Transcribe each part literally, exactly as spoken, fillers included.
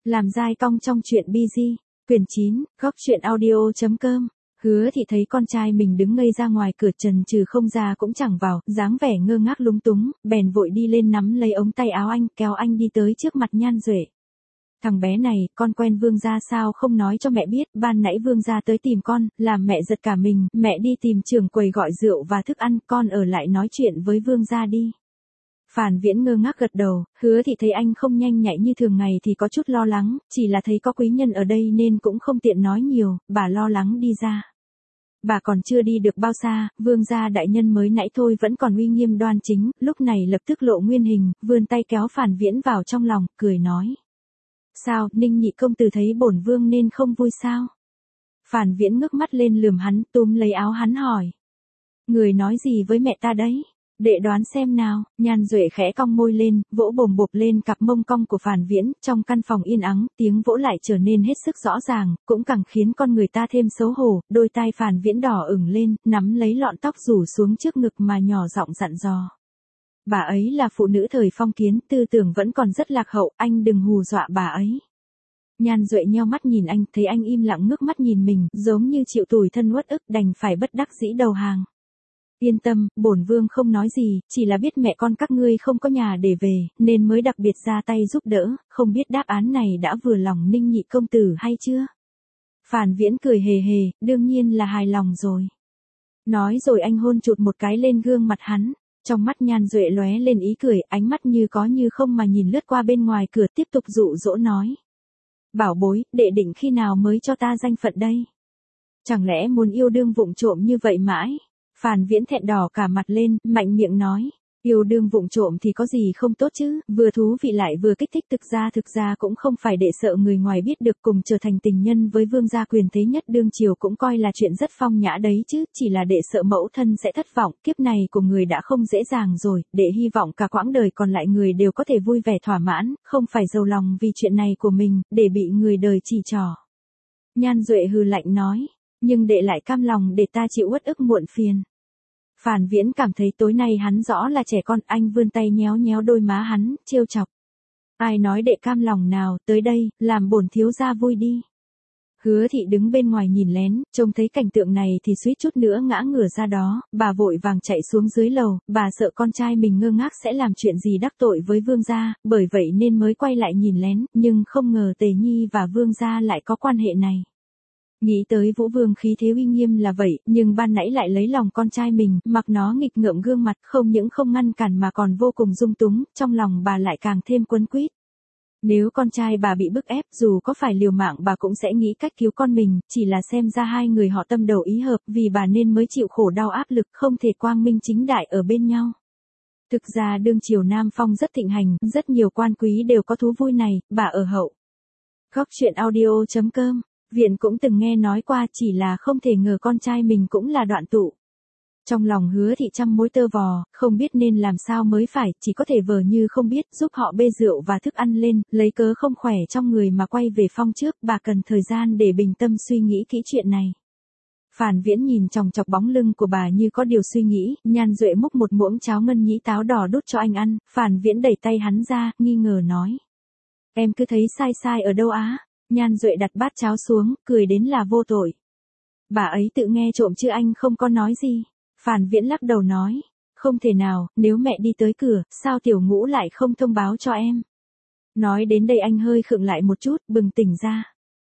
Làm dai cong trong truyện bi gi, quyển chín, góc truyện audio.com. Hứa Thị thấy con trai mình đứng ngây ra ngoài cửa trần trừ không ra cũng chẳng vào, dáng vẻ ngơ ngác lúng túng, bèn vội đi lên nắm lấy ống tay áo anh, kéo anh đi tới trước mặt Nhan Duệ. Thằng bé này, con quen Vương gia sao không nói cho mẹ biết, ban nãy Vương gia tới tìm con, làm mẹ giật cả mình, mẹ đi tìm trưởng quầy gọi rượu và thức ăn, con ở lại nói chuyện với Vương gia đi. Phàn Viễn ngơ ngác gật đầu, Hứa Thị thấy anh không nhanh nhạy như thường ngày thì có chút lo lắng, chỉ là thấy có quý nhân ở đây nên cũng không tiện nói nhiều, bà lo lắng đi ra. Bà còn chưa đi được bao xa, Vương gia đại nhân mới nãy thôi vẫn còn uy nghiêm đoan chính, lúc này lập tức lộ nguyên hình, vươn tay kéo Phàn Viễn vào trong lòng, cười nói. Sao, Ninh nhị công tử thấy bổn vương nên không vui sao? Phàn Viễn ngước mắt lên lườm hắn, túm lấy áo hắn hỏi. Người nói gì với mẹ ta đấy? Đệ đoán xem nào. Nhan Duệ khẽ cong môi lên, vỗ bồm bộp lên cặp mông cong của Phàn Viễn, trong căn phòng yên ắng, tiếng vỗ lại trở nên hết sức rõ ràng, cũng càng khiến con người ta thêm xấu hổ, đôi tai Phàn Viễn đỏ ửng lên, nắm lấy lọn tóc rủ xuống trước ngực mà nhỏ giọng dặn dò. Bà ấy là phụ nữ thời phong kiến, tư tưởng vẫn còn rất lạc hậu, anh đừng hù dọa bà ấy. Nhan Duệ nheo mắt nhìn anh, thấy anh im lặng ngước mắt nhìn mình, giống như chịu tủi thân uất ức, đành phải bất đắc dĩ đầu hàng. Yên tâm, bổn vương không nói gì, chỉ là biết mẹ con các ngươi không có nhà để về, nên mới đặc biệt ra tay giúp đỡ, không biết đáp án này đã vừa lòng Ninh nhị công tử hay chưa? Phàn Viễn cười hề hề, đương nhiên là hài lòng rồi. Nói rồi anh hôn chụt một cái lên gương mặt hắn, trong mắt Nhan Duệ lóe lên ý cười, ánh mắt như có như không mà nhìn lướt qua bên ngoài cửa tiếp tục dụ dỗ nói. Bảo bối, đệ định khi nào mới cho ta danh phận đây? Chẳng lẽ muốn yêu đương vụng trộm như vậy mãi? Phàn Viễn thẹn đỏ cả mặt lên, mạnh miệng nói, yêu đương vụng trộm thì có gì không tốt chứ, vừa thú vị lại vừa kích thích, thực ra thực ra cũng không phải để sợ người ngoài biết được, cùng trở thành tình nhân với vương gia quyền thế nhất đương triều cũng coi là chuyện rất phong nhã đấy chứ, chỉ là để sợ mẫu thân sẽ thất vọng, kiếp này của người đã không dễ dàng rồi, để hy vọng cả quãng đời còn lại người đều có thể vui vẻ thỏa mãn, không phải giàu lòng vì chuyện này của mình, để bị người đời chỉ trỏ. Nhan Duệ hừ lạnh nói. Nhưng đệ lại cam lòng để ta chịu uất ức muộn phiền. Phàn Viễn cảm thấy tối nay hắn rõ là trẻ con, anh vươn tay nhéo nhéo đôi má hắn, trêu chọc. Ai nói đệ cam lòng nào, tới đây, làm bổn thiếu gia vui đi. Hứa Thị đứng bên ngoài nhìn lén, trông thấy cảnh tượng này thì suýt chút nữa ngã ngửa ra đó, bà vội vàng chạy xuống dưới lầu, bà sợ con trai mình ngơ ngác sẽ làm chuyện gì đắc tội với vương gia, bởi vậy nên mới quay lại nhìn lén, nhưng không ngờ Tề Nhi và vương gia lại có quan hệ này. Nghĩ tới Vũ Vương khí thế uy nghiêm là vậy, nhưng ban nãy lại lấy lòng con trai mình, mặc nó nghịch ngợm gương mặt, không những không ngăn cản mà còn vô cùng dung túng, trong lòng bà lại càng thêm quấn quýt. Nếu con trai bà bị bức ép, dù có phải liều mạng bà cũng sẽ nghĩ cách cứu con mình, chỉ là xem ra hai người họ tâm đầu ý hợp, vì bà nên mới chịu khổ đau áp lực, không thể quang minh chính đại ở bên nhau. Thực ra đương triều Nam Phong rất thịnh hành, rất nhiều quan quý đều có thú vui này, bà ở hậu. Góc truyện audio.com. Viện cũng từng nghe nói qua, chỉ là không thể ngờ con trai mình cũng là đoạn tụ. Trong lòng Hứa Thị trăm mối tơ vò, không biết nên làm sao mới phải, chỉ có thể vờ như không biết, giúp họ bê rượu và thức ăn lên, lấy cớ không khỏe trong người mà quay về phong trước, bà cần thời gian để bình tâm suy nghĩ kỹ chuyện này. Phàn Viễn nhìn chòng chọc bóng lưng của bà như có điều suy nghĩ, Nhan Duệ múc một muỗng cháo ngân nhĩ táo đỏ đút cho anh ăn, Phàn Viễn đẩy tay hắn ra, nghi ngờ nói. Em cứ thấy sai sai ở đâu á? Nhan Duệ đặt bát cháo xuống, cười đến là vô tội. Bà ấy tự nghe trộm chứ anh không có nói gì. Phàn Viễn lắc đầu nói. Không thể nào, nếu mẹ đi tới cửa, sao Tiểu Ngũ lại không thông báo cho em? Nói đến đây anh hơi khựng lại một chút, bừng tỉnh ra.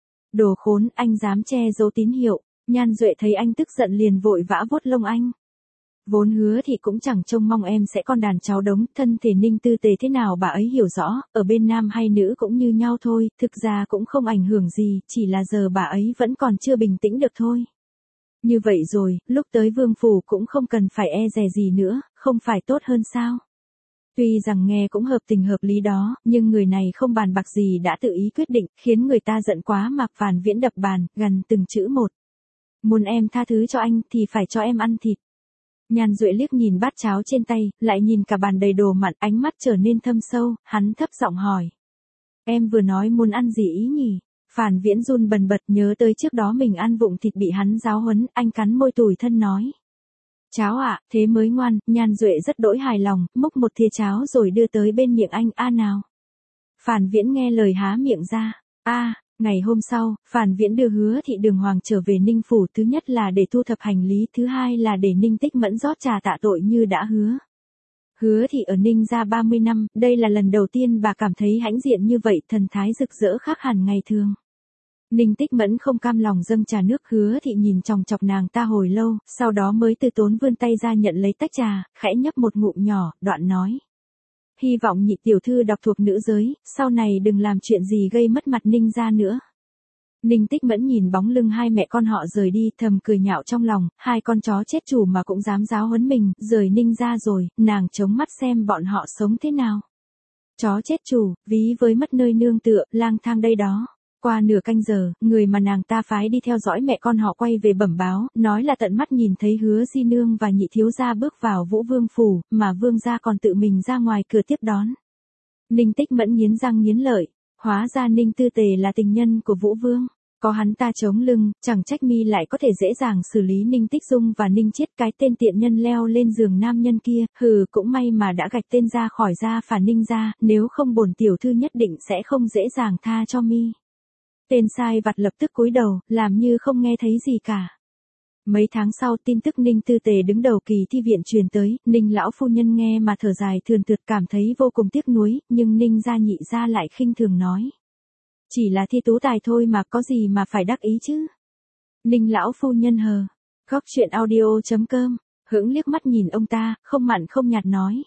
Đồ khốn, anh dám che giấu tín hiệu. Nhan Duệ thấy anh tức giận liền vội vã vuốt lông anh. Vốn Hứa Thị cũng chẳng trông mong em sẽ con đàn cháu đống, thân thể Ninh tư tề thế nào bà ấy hiểu rõ, ở bên nam hay nữ cũng như nhau thôi, thực ra cũng không ảnh hưởng gì, chỉ là giờ bà ấy vẫn còn chưa bình tĩnh được thôi. Như vậy rồi, lúc tới vương phủ cũng không cần phải e dè gì nữa, không phải tốt hơn sao? Tuy rằng nghe cũng hợp tình hợp lý đó, nhưng người này không bàn bạc gì đã tự ý quyết định, khiến người ta giận quá mà. Phàn Viễn đập bàn, gằn từng chữ một. Muốn em tha thứ cho anh thì phải cho em ăn thịt. Nhan Duệ liếc nhìn bát cháo trên tay, lại nhìn cả bàn đầy đồ mặn, ánh mắt trở nên thâm sâu, hắn thấp giọng hỏi. Em vừa nói muốn ăn gì ý nhỉ? Phàn Viễn run bần bật nhớ tới trước đó mình ăn vụng thịt bị hắn giáo huấn, anh cắn môi tủi thân nói. Cháo ạ, thế mới ngoan. Nhan Duệ rất đỗi hài lòng, múc một thìa cháo rồi đưa tới bên miệng anh, a nào. Phàn Viễn nghe lời há miệng ra. A, ngày hôm sau, Phàn Viễn đưa Hứa Thị Đường Hoàng trở về Ninh Phủ, thứ nhất là để thu thập hành lý, thứ hai là để Ninh Tích Mẫn rót trà tạ tội như đã hứa. Hứa Thị ở Ninh gia ba mươi năm, đây là lần đầu tiên bà cảm thấy hãnh diện như vậy, thần thái rực rỡ khác hẳn ngày thường. Ninh Tích Mẫn không cam lòng dâng trà nước, Hứa Thị nhìn chòng chọc nàng ta hồi lâu, sau đó mới từ tốn vươn tay ra nhận lấy tách trà, khẽ nhấp một ngụm nhỏ, đoạn nói. Hy vọng nhị tiểu thư đọc thuộc nữ giới, sau này đừng làm chuyện gì gây mất mặt Ninh gia nữa. Ninh Tích Mẫn nhìn bóng lưng hai mẹ con họ rời đi, thầm cười nhạo trong lòng, hai con chó chết chủ mà cũng dám giáo huấn mình, rời Ninh gia rồi, nàng chống mắt xem bọn họ sống thế nào. Chó chết chủ, ví với mất nơi nương tựa, lang thang đây đó. Qua nửa canh giờ, người mà nàng ta phái đi theo dõi mẹ con họ quay về bẩm báo, nói là tận mắt nhìn thấy Hứa Di Nương và nhị thiếu gia bước vào Vũ Vương phủ, mà Vương gia còn tự mình ra ngoài cửa tiếp đón. Ninh Tích Mẫn nghiến răng nghiến lợi, hóa ra Ninh Tư Tề là tình nhân của Vũ Vương. Có hắn ta chống lưng, chẳng trách mi lại có thể dễ dàng xử lý Ninh Tích Dung và Ninh Chiết, cái tên tiện nhân leo lên giường nam nhân kia, hừ, cũng may mà đã gạch tên ra khỏi gia phả Ninh gia, nếu không bổn tiểu thư nhất định sẽ không dễ dàng tha cho mi. Tên sai vặt lập tức cúi đầu, làm như không nghe thấy gì cả. Mấy tháng sau, tin tức Ninh Tư Tề đứng đầu kỳ thi viện truyền tới, Ninh lão phu nhân nghe mà thở dài thườn thượt, cảm thấy vô cùng tiếc nuối, nhưng Ninh gia nhị gia lại khinh thường nói. Chỉ là thi tú tài thôi mà, có gì mà phải đắc ý chứ. Ninh lão phu nhân hờ. Góc truyện audio chấm com, hững liếc mắt nhìn ông ta, không mặn không nhạt nói.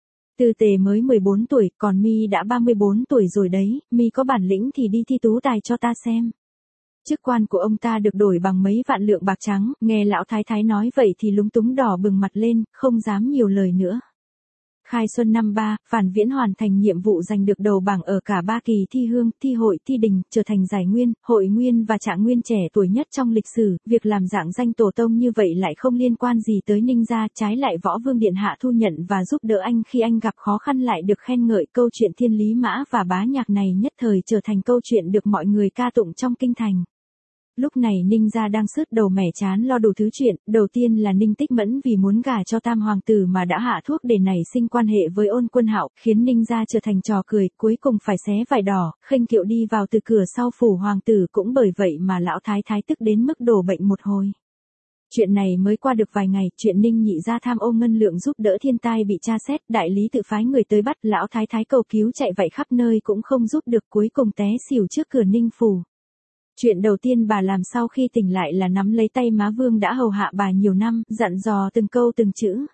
Tư Tề mới mười bốn tuổi, còn mi đã ba mươi bốn tuổi rồi đấy, mi có bản lĩnh thì đi thi tú tài cho ta xem. Chức quan của ông ta được đổi bằng mấy vạn lượng bạc trắng, nghe lão thái thái nói vậy thì lúng túng đỏ bừng mặt lên, không dám nhiều lời nữa. Khai xuân năm ba, Phàn Viễn hoàn thành nhiệm vụ giành được đầu bảng ở cả ba kỳ thi hương, thi hội, thi đình, trở thành giải nguyên, hội nguyên và trạng nguyên trẻ tuổi nhất trong lịch sử. Việc làm dạng danh tổ tông như vậy lại không liên quan gì tới Ninh gia, trái lại Võ Vương điện hạ thu nhận và giúp đỡ anh khi anh gặp khó khăn, lại được khen ngợi. Câu chuyện Thiên Lý Mã và Bá Nhạc này nhất thời trở thành câu chuyện được mọi người ca tụng trong kinh thành. Lúc này Ninh gia đang sứt đầu mẻ chán lo đủ thứ chuyện, đầu tiên là Ninh Tích Mẫn vì muốn gả cho tam hoàng tử mà đã hạ thuốc để nảy sinh quan hệ với Ôn Quân Hạo, khiến Ninh gia trở thành trò cười, cuối cùng phải xé vải đỏ, khênh kiệu đi vào từ cửa sau phủ hoàng tử, cũng bởi vậy mà lão thái thái tức đến mức đổ bệnh một hồi. Chuyện này mới qua được vài ngày, chuyện Ninh nhị gia tham ô ngân lượng giúp đỡ thiên tai bị tra xét, đại lý tự phái người tới bắt, lão thái thái cầu cứu chạy vậy khắp nơi cũng không giúp được, cuối cùng té xỉu trước cửa Ninh phủ. Chuyện đầu tiên bà làm sau khi tỉnh lại là nắm lấy tay má Vương đã hầu hạ bà nhiều năm, dặn dò từng câu từng chữ.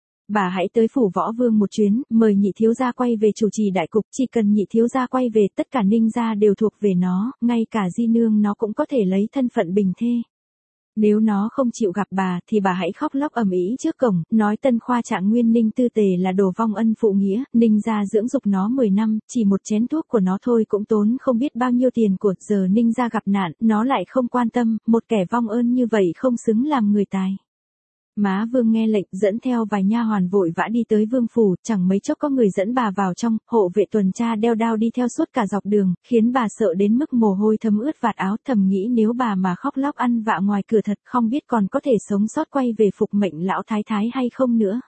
Bà hãy tới phủ Võ Vương một chuyến, mời nhị thiếu gia quay về chủ trì đại cục, chỉ cần nhị thiếu gia quay về, tất cả Ninh gia đều thuộc về nó, ngay cả Di Nương nó cũng có thể lấy thân phận bình thê. Nếu nó không chịu gặp bà thì bà hãy khóc lóc ầm ĩ trước cổng, nói Tân Khoa Trạng Nguyên Ninh Tư Tề là đồ vong ân phụ nghĩa, Ninh gia dưỡng dục nó mười năm, chỉ một chén thuốc của nó thôi cũng tốn không biết bao nhiêu tiền của, giờ Ninh gia gặp nạn, nó lại không quan tâm, một kẻ vong ơn như vậy không xứng làm người tài. Má Vương nghe lệnh, dẫn theo vài nha hoàn vội vã đi tới Vương phủ, chẳng mấy chốc có người dẫn bà vào trong, hộ vệ tuần tra đeo đao đi theo suốt cả dọc đường, khiến bà sợ đến mức mồ hôi thấm ướt vạt áo, thầm nghĩ nếu bà mà khóc lóc ăn vạ ngoài cửa thật, không biết còn có thể sống sót quay về phục mệnh lão thái thái hay không nữa.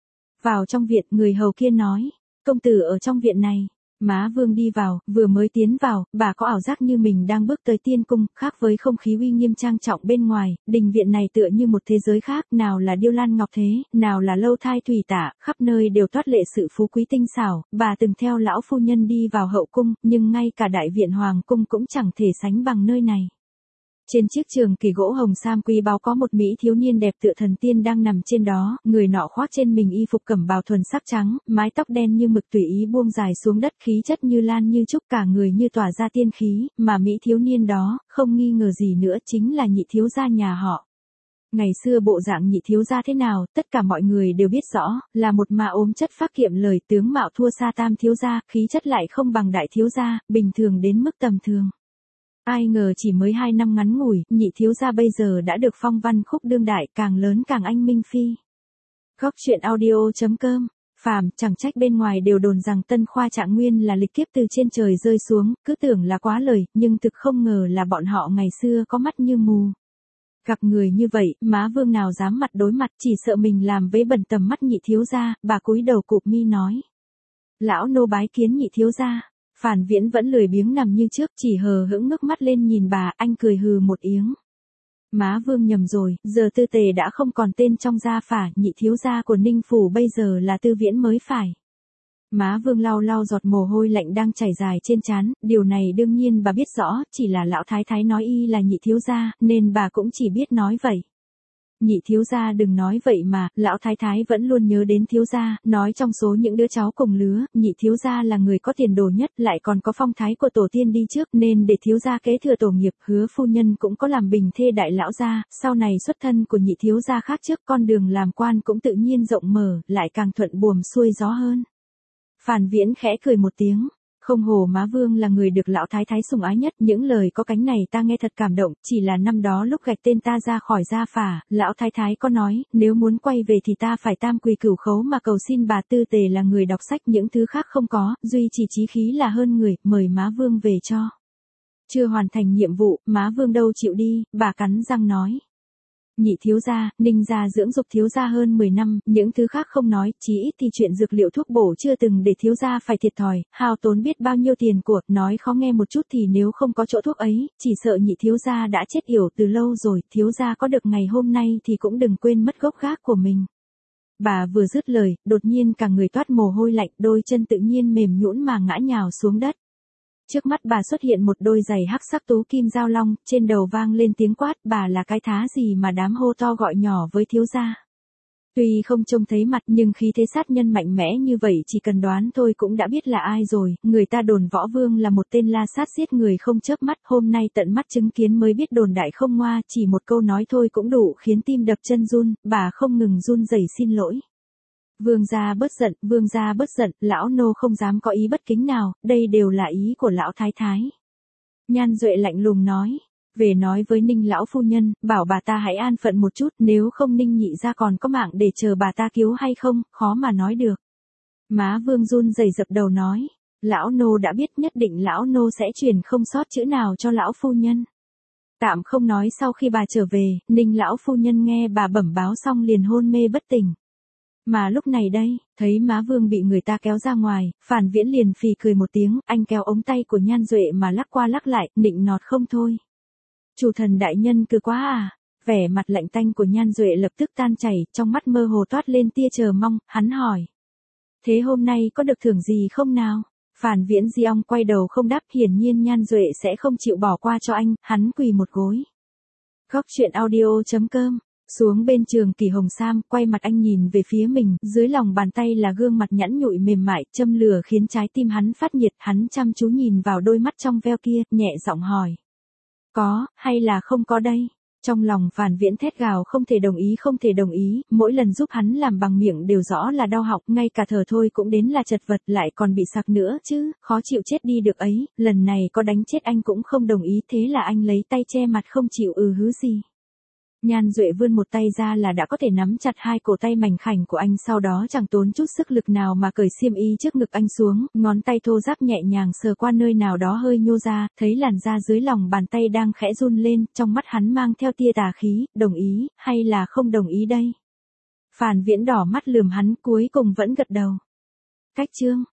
Vào trong viện, người hầu kia nói, công tử ở trong viện này. Má Vương đi vào, vừa mới tiến vào, bà có ảo giác như mình đang bước tới tiên cung, khác với không khí uy nghiêm trang trọng bên ngoài, đình viện này tựa như một thế giới khác, nào là điêu lan ngọc thế, nào là lâu thai thủy tả, khắp nơi đều toát lệ sự phú quý tinh xảo. Bà từng theo lão phu nhân đi vào hậu cung, nhưng ngay cả đại viện hoàng cung cũng chẳng thể sánh bằng nơi này. Trên chiếc trường kỳ gỗ hồng sam quý báu có một mỹ thiếu niên đẹp tựa thần tiên đang nằm trên đó, người nọ khoác trên mình y phục cẩm bào thuần sắc trắng, mái tóc đen như mực tùy ý buông dài xuống đất, khí chất như lan như trúc, cả người như tỏa ra tiên khí, mà mỹ thiếu niên đó, không nghi ngờ gì nữa chính là nhị thiếu gia nhà họ. Ngày xưa bộ dạng nhị thiếu gia thế nào, tất cả mọi người đều biết rõ, là một mà ốm chất phác kiệm lời, tướng mạo thua xa tam thiếu gia, khí chất lại không bằng đại thiếu gia, bình thường đến mức tầm thường. Ai ngờ chỉ mới hai năm ngắn ngủi, nhị thiếu gia bây giờ đã được phong văn khúc đương đại, càng lớn càng anh minh phi. Góc truyện audio chấm com, phàm, chẳng trách bên ngoài đều đồn rằng Tân Khoa Trạng Nguyên là lịch kiếp từ trên trời rơi xuống, cứ tưởng là quá lời, nhưng thực không ngờ là bọn họ ngày xưa có mắt như mù. Gặp người như vậy, má Vương nào dám mặt đối mặt, chỉ sợ mình làm vấy bẩn tầm mắt nhị thiếu gia, bà cúi đầu cụp mi nói. Lão nô bái kiến nhị thiếu gia. Phản Viễn vẫn lười biếng nằm như trước, chỉ hờ hững ngước mắt lên nhìn bà, anh cười hừ một tiếng. Má Vương nhầm rồi, giờ Tư Tề đã không còn tên trong gia phả, nhị thiếu gia của Ninh Phủ bây giờ là Tư Viễn mới phải. Má Vương lau lau giọt mồ hôi lạnh đang chảy dài trên trán, điều này đương nhiên bà biết rõ, chỉ là lão thái thái nói y là nhị thiếu gia, nên bà cũng chỉ biết nói vậy. Nhị thiếu gia đừng nói vậy mà, lão thái thái vẫn luôn nhớ đến thiếu gia, nói trong số những đứa cháu cùng lứa, nhị thiếu gia là người có tiền đồ nhất, lại còn có phong thái của tổ tiên đi trước, nên để thiếu gia kế thừa tổ nghiệp. Hứa phu nhân cũng có làm bình thê đại lão gia, sau này xuất thân của nhị thiếu gia khác trước, con đường làm quan cũng tự nhiên rộng mở, lại càng thuận buồm xuôi gió hơn. Phản Viễn khẽ cười một tiếng. Không hồ má Vương là người được lão thái thái sủng ái nhất, những lời có cánh này ta nghe thật cảm động, chỉ là năm đó lúc gạch tên ta ra khỏi gia phả, lão thái thái có nói, nếu muốn quay về thì ta phải tam quỳ cửu khấu mà cầu xin bà Tư Tề là người đọc sách, những thứ khác không có, duy chỉ chí khí là hơn người, mời má Vương về cho. Chưa hoàn thành nhiệm vụ, má Vương đâu chịu đi, bà cắn răng nói. Nhị thiếu gia, Ninh gia dưỡng dục thiếu gia hơn mười năm, những thứ khác không nói, chí ít thì chuyện dược liệu thuốc bổ chưa từng để thiếu gia phải thiệt thòi, hao tốn biết bao nhiêu tiền của, nói khó nghe một chút thì nếu không có chỗ thuốc ấy, chỉ sợ nhị thiếu gia đã chết yểu từ lâu rồi, thiếu gia có được ngày hôm nay thì cũng đừng quên mất gốc gác của mình. Bà vừa dứt lời, đột nhiên cả người toát mồ hôi lạnh, đôi chân tự nhiên mềm nhũn mà ngã nhào xuống đất. Trước mắt bà xuất hiện một đôi giày hắc sắc tú kim giao long, trên đầu vang lên tiếng quát, bà là cái thá gì mà dám hô to gọi nhỏ với thiếu gia. Tuy không trông thấy mặt nhưng khí thế sát nhân mạnh mẽ như vậy chỉ cần đoán thôi cũng đã biết là ai rồi, người ta đồn Võ Vương là một tên la sát giết người không chớp mắt, hôm nay tận mắt chứng kiến mới biết đồn đại không ngoa, chỉ một câu nói thôi cũng đủ khiến tim đập chân run, bà không ngừng run rẩy xin lỗi. Vương gia bớt giận, vương gia bớt giận, lão nô không dám có ý bất kính nào, đây đều là ý của lão thái thái. Nhan Duệ lạnh lùng nói, về nói với Ninh lão phu nhân, bảo bà ta hãy an phận một chút, nếu không Ninh nhị gia còn có mạng để chờ bà ta cứu hay không, khó mà nói được. Má Vương run rẩy dập đầu nói, lão nô đã biết, nhất định lão nô sẽ truyền không sót chữ nào cho lão phu nhân. Tạm không nói sau khi bà trở về, Ninh lão phu nhân nghe bà bẩm báo xong liền hôn mê bất tỉnh. Mà lúc này đây, thấy má Vương bị người ta kéo ra ngoài, Phản Viễn liền phì cười một tiếng, anh kéo ống tay của Nhan Duệ mà lắc qua lắc lại, nịnh nọt không thôi. Chủ thần đại nhân cứ quá à, vẻ mặt lạnh tanh của Nhan Duệ lập tức tan chảy, trong mắt mơ hồ toát lên tia chờ mong, hắn hỏi. Thế hôm nay có được thưởng gì không nào? Phản Viễn di ong quay đầu không đáp, hiển nhiên Nhan Duệ sẽ không chịu bỏ qua cho anh, hắn quỳ một gối. Góc truyện audio chấm com. Xuống bên Trường Kỳ Hồng Sam, quay mặt anh nhìn về phía mình, dưới lòng bàn tay là gương mặt nhẵn nhụi mềm mại, châm lửa khiến trái tim hắn phát nhiệt, hắn chăm chú nhìn vào đôi mắt trong veo kia, nhẹ giọng hỏi. Có, hay là không có đây? Trong lòng Phản Viễn thét gào không thể đồng ý không thể đồng ý, mỗi lần giúp hắn làm bằng miệng đều rõ là đau họng, ngay cả thở thôi cũng đến là chật vật, lại còn bị sặc nữa chứ, khó chịu chết đi được ấy, lần này có đánh chết anh cũng không đồng ý, thế là anh lấy tay che mặt không chịu ừ hứ gì. Nhan Duệ vươn một tay ra là đã có thể nắm chặt hai cổ tay mảnh khảnh của anh, sau đó chẳng tốn chút sức lực nào mà cởi xiêm y trước ngực anh xuống, ngón tay thô ráp nhẹ nhàng sờ qua nơi nào đó hơi nhô ra, thấy làn da dưới lòng bàn tay đang khẽ run lên, trong mắt hắn mang theo tia tà khí, đồng ý, hay là không đồng ý đây? Phản Viễn đỏ mắt lườm hắn, cuối cùng vẫn gật đầu. Cách chương